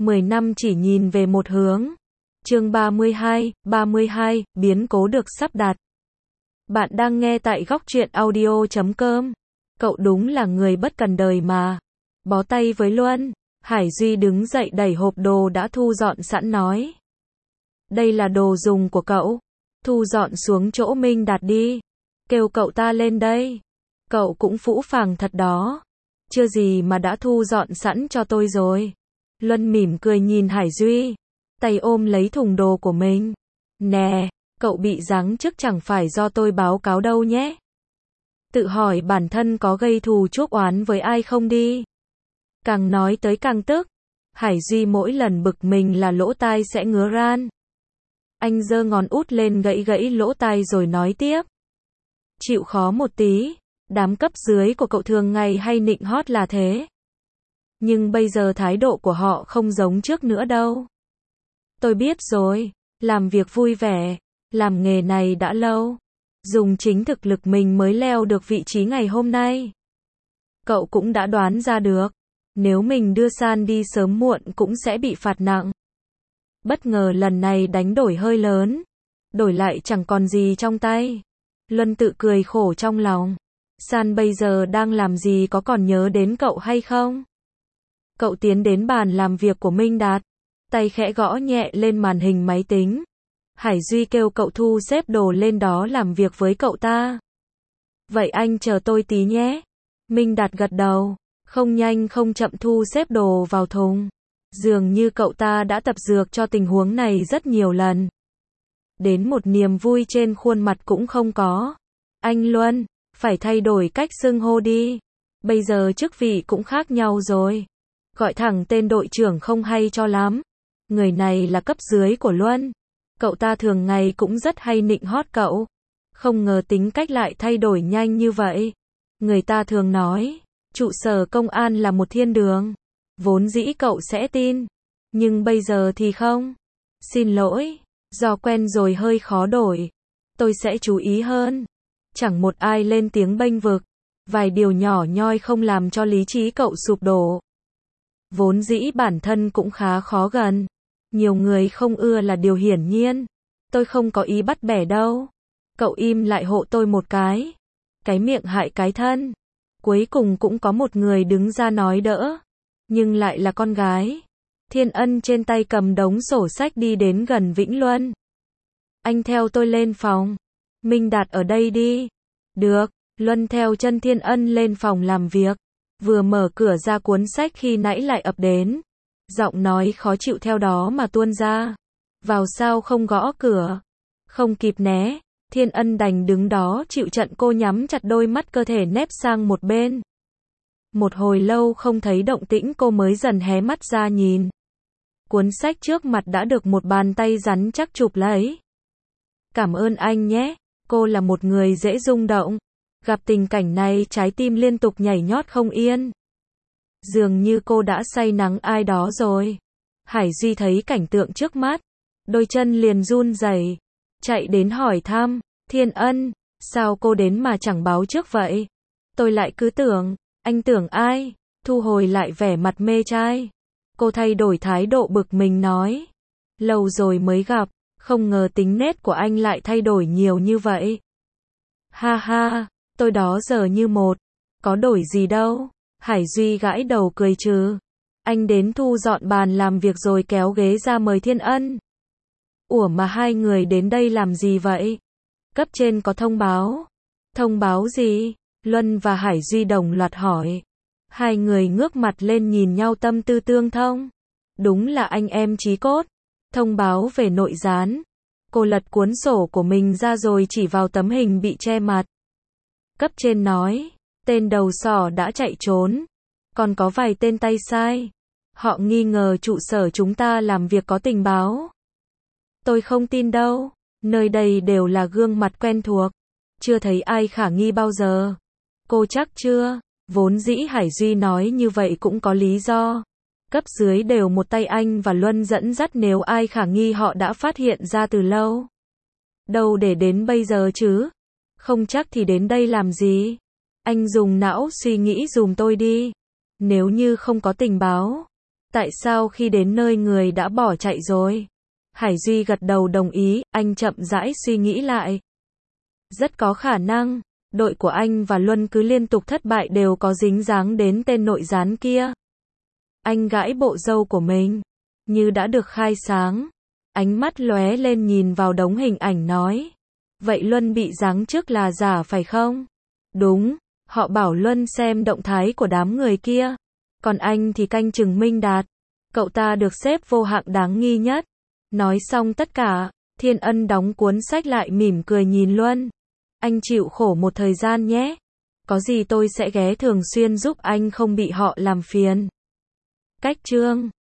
10 năm chỉ nhìn về một hướng. Chương 32, biến cố được sắp đặt. Bạn đang nghe tại góc truyện audio.com. Cậu đúng là người bất cần đời mà. Bó tay với Luân. Hải Duy đứng dậy đẩy hộp đồ đã thu dọn sẵn nói. Đây là đồ dùng của cậu. Thu dọn xuống chỗ Minh Đạt đi. Kêu cậu ta lên đây. Cậu cũng phũ phàng thật đó. Chưa gì mà đã thu dọn sẵn cho tôi rồi. Luân mỉm cười nhìn Hải Duy. Tay ôm lấy thùng đồ của mình. Nè, cậu bị giáng chức chẳng phải do tôi báo cáo đâu nhé. Tự hỏi bản thân có gây thù chuốc oán với ai không đi. Càng nói tới càng tức. Hải Duy mỗi lần bực mình là lỗ tai sẽ ngứa ran. Anh giơ ngón út lên gãy gãy lỗ tai rồi nói tiếp. Chịu khó một tí. Đám cấp dưới của cậu thường ngày hay nịnh hót là thế. Nhưng bây giờ thái độ của họ không giống trước nữa đâu. Tôi biết rồi, làm việc vui vẻ, làm nghề này đã lâu. Dùng chính thực lực mình mới leo được vị trí ngày hôm nay. Cậu cũng đã đoán ra được, nếu mình đưa San đi sớm muộn cũng sẽ bị phạt nặng. Bất ngờ lần này đánh đổi hơi lớn, đổi lại chẳng còn gì trong tay. Luân tự cười khổ trong lòng. San bây giờ đang làm gì có còn nhớ đến cậu hay không? Cậu tiến đến bàn làm việc của Minh Đạt, tay khẽ gõ nhẹ lên màn hình máy tính. Hải Duy kêu cậu thu xếp đồ lên đó làm việc với cậu ta. Vậy anh chờ tôi tí nhé. Minh Đạt gật đầu, không nhanh không chậm thu xếp đồ vào thùng. Dường như cậu ta đã tập dược cho tình huống này rất nhiều lần. Đến một niềm vui trên khuôn mặt cũng không có. Anh Luân, phải thay đổi cách xưng hô đi. Bây giờ chức vị cũng khác nhau rồi. Gọi thẳng tên đội trưởng không hay cho lắm. Người này là cấp dưới của Luân. Cậu ta thường ngày cũng rất hay nịnh hót cậu. Không ngờ tính cách lại thay đổi nhanh như vậy. Người ta thường nói, trụ sở công an là một thiên đường. Vốn dĩ cậu sẽ tin. Nhưng bây giờ thì không. Xin lỗi, do quen rồi hơi khó đổi. Tôi sẽ chú ý hơn. Chẳng một ai lên tiếng bênh vực. Vài điều nhỏ nhoi không làm cho lý trí cậu sụp đổ. Vốn dĩ bản thân cũng khá khó gần. Nhiều người không ưa là điều hiển nhiên. Tôi không có ý bắt bẻ đâu. Cậu im lại hộ tôi một cái. Cái miệng hại cái thân. Cuối cùng cũng có một người đứng ra nói đỡ. Nhưng lại là con gái. Thiên Ân trên tay cầm đống sổ sách đi đến gần Vĩnh Luân. Anh theo tôi lên phòng. Minh Đạt ở đây đi. Được. Luân theo chân Thiên Ân lên phòng làm việc. Vừa mở cửa ra cuốn sách khi nãy lại ập đến. Giọng nói khó chịu theo đó mà tuôn ra. Vào sao không gõ cửa. Không kịp né. Thiên Ân đành đứng đó chịu trận. Cô nhắm chặt đôi mắt cơ thể nép sang một bên. Một hồi lâu không thấy động tĩnh cô mới dần hé mắt ra nhìn. Cuốn sách trước mặt đã được một bàn tay rắn chắc chụp lấy. Cảm ơn anh nhé. Cô là một người dễ rung động. Gặp tình cảnh này trái tim liên tục nhảy nhót không yên. Dường như cô đã say nắng ai đó rồi. Hải Duy thấy cảnh tượng trước mắt. Đôi chân liền run rẩy. Chạy đến hỏi thăm. Thiên Ân, sao cô đến mà chẳng báo trước vậy? Tôi lại cứ tưởng. Anh tưởng ai? Thu hồi lại vẻ mặt mê trai. Cô thay đổi thái độ bực mình nói. Lâu rồi mới gặp. Không ngờ tính nết của anh lại thay đổi nhiều như vậy. Ha ha, tôi đó giờ như một. Có đổi gì đâu. Hải Duy gãi đầu cười trừ. Anh đến thu dọn bàn làm việc rồi kéo ghế ra mời Thiên Ân. Ủa mà hai người đến đây làm gì vậy? Cấp trên có thông báo. Thông báo gì? Luân và Hải Duy đồng loạt hỏi. Hai người ngước mặt lên nhìn nhau tâm tư tương thông. Đúng là anh em chí cốt. Thông báo về nội gián. Cô lật cuốn sổ của mình ra rồi chỉ vào tấm hình bị che mặt. Cấp trên nói, tên đầu sỏ đã chạy trốn. Còn có vài tên tay sai. Họ nghi ngờ trụ sở chúng ta làm việc có tình báo. Tôi không tin đâu. Nơi đây đều là gương mặt quen thuộc. Chưa thấy ai khả nghi bao giờ. Cô chắc chưa? Vốn dĩ Hải Duy nói như vậy cũng có lý do. Cấp dưới đều một tay anh và Luân dẫn dắt, nếu ai khả nghi họ đã phát hiện ra từ lâu. Đâu để đến bây giờ chứ? Không chắc thì đến đây làm gì? Anh dùng não suy nghĩ dùm tôi đi. Nếu như không có tình báo, Tại sao khi đến nơi người đã bỏ chạy rồi? Hải Duy gật đầu đồng ý, anh chậm rãi suy nghĩ lại. Rất có khả năng, đội của anh và Luân cứ liên tục thất bại đều có dính dáng đến tên nội gián kia. Anh gãi bộ râu của mình, như đã được khai sáng. Ánh mắt lóe lên nhìn vào đống hình ảnh nói. Vậy Luân bị giáng chức là giả phải không? Đúng, họ bảo Luân xem động thái của đám người kia. Còn anh thì canh chừng Minh Đạt. Cậu ta được xếp vô hạng đáng nghi nhất. Nói xong tất cả, Thiên Ân đóng cuốn sách lại mỉm cười nhìn Luân. Anh chịu khổ một thời gian nhé. Có gì tôi sẽ ghé thường xuyên giúp anh không bị họ làm phiền. Cách chương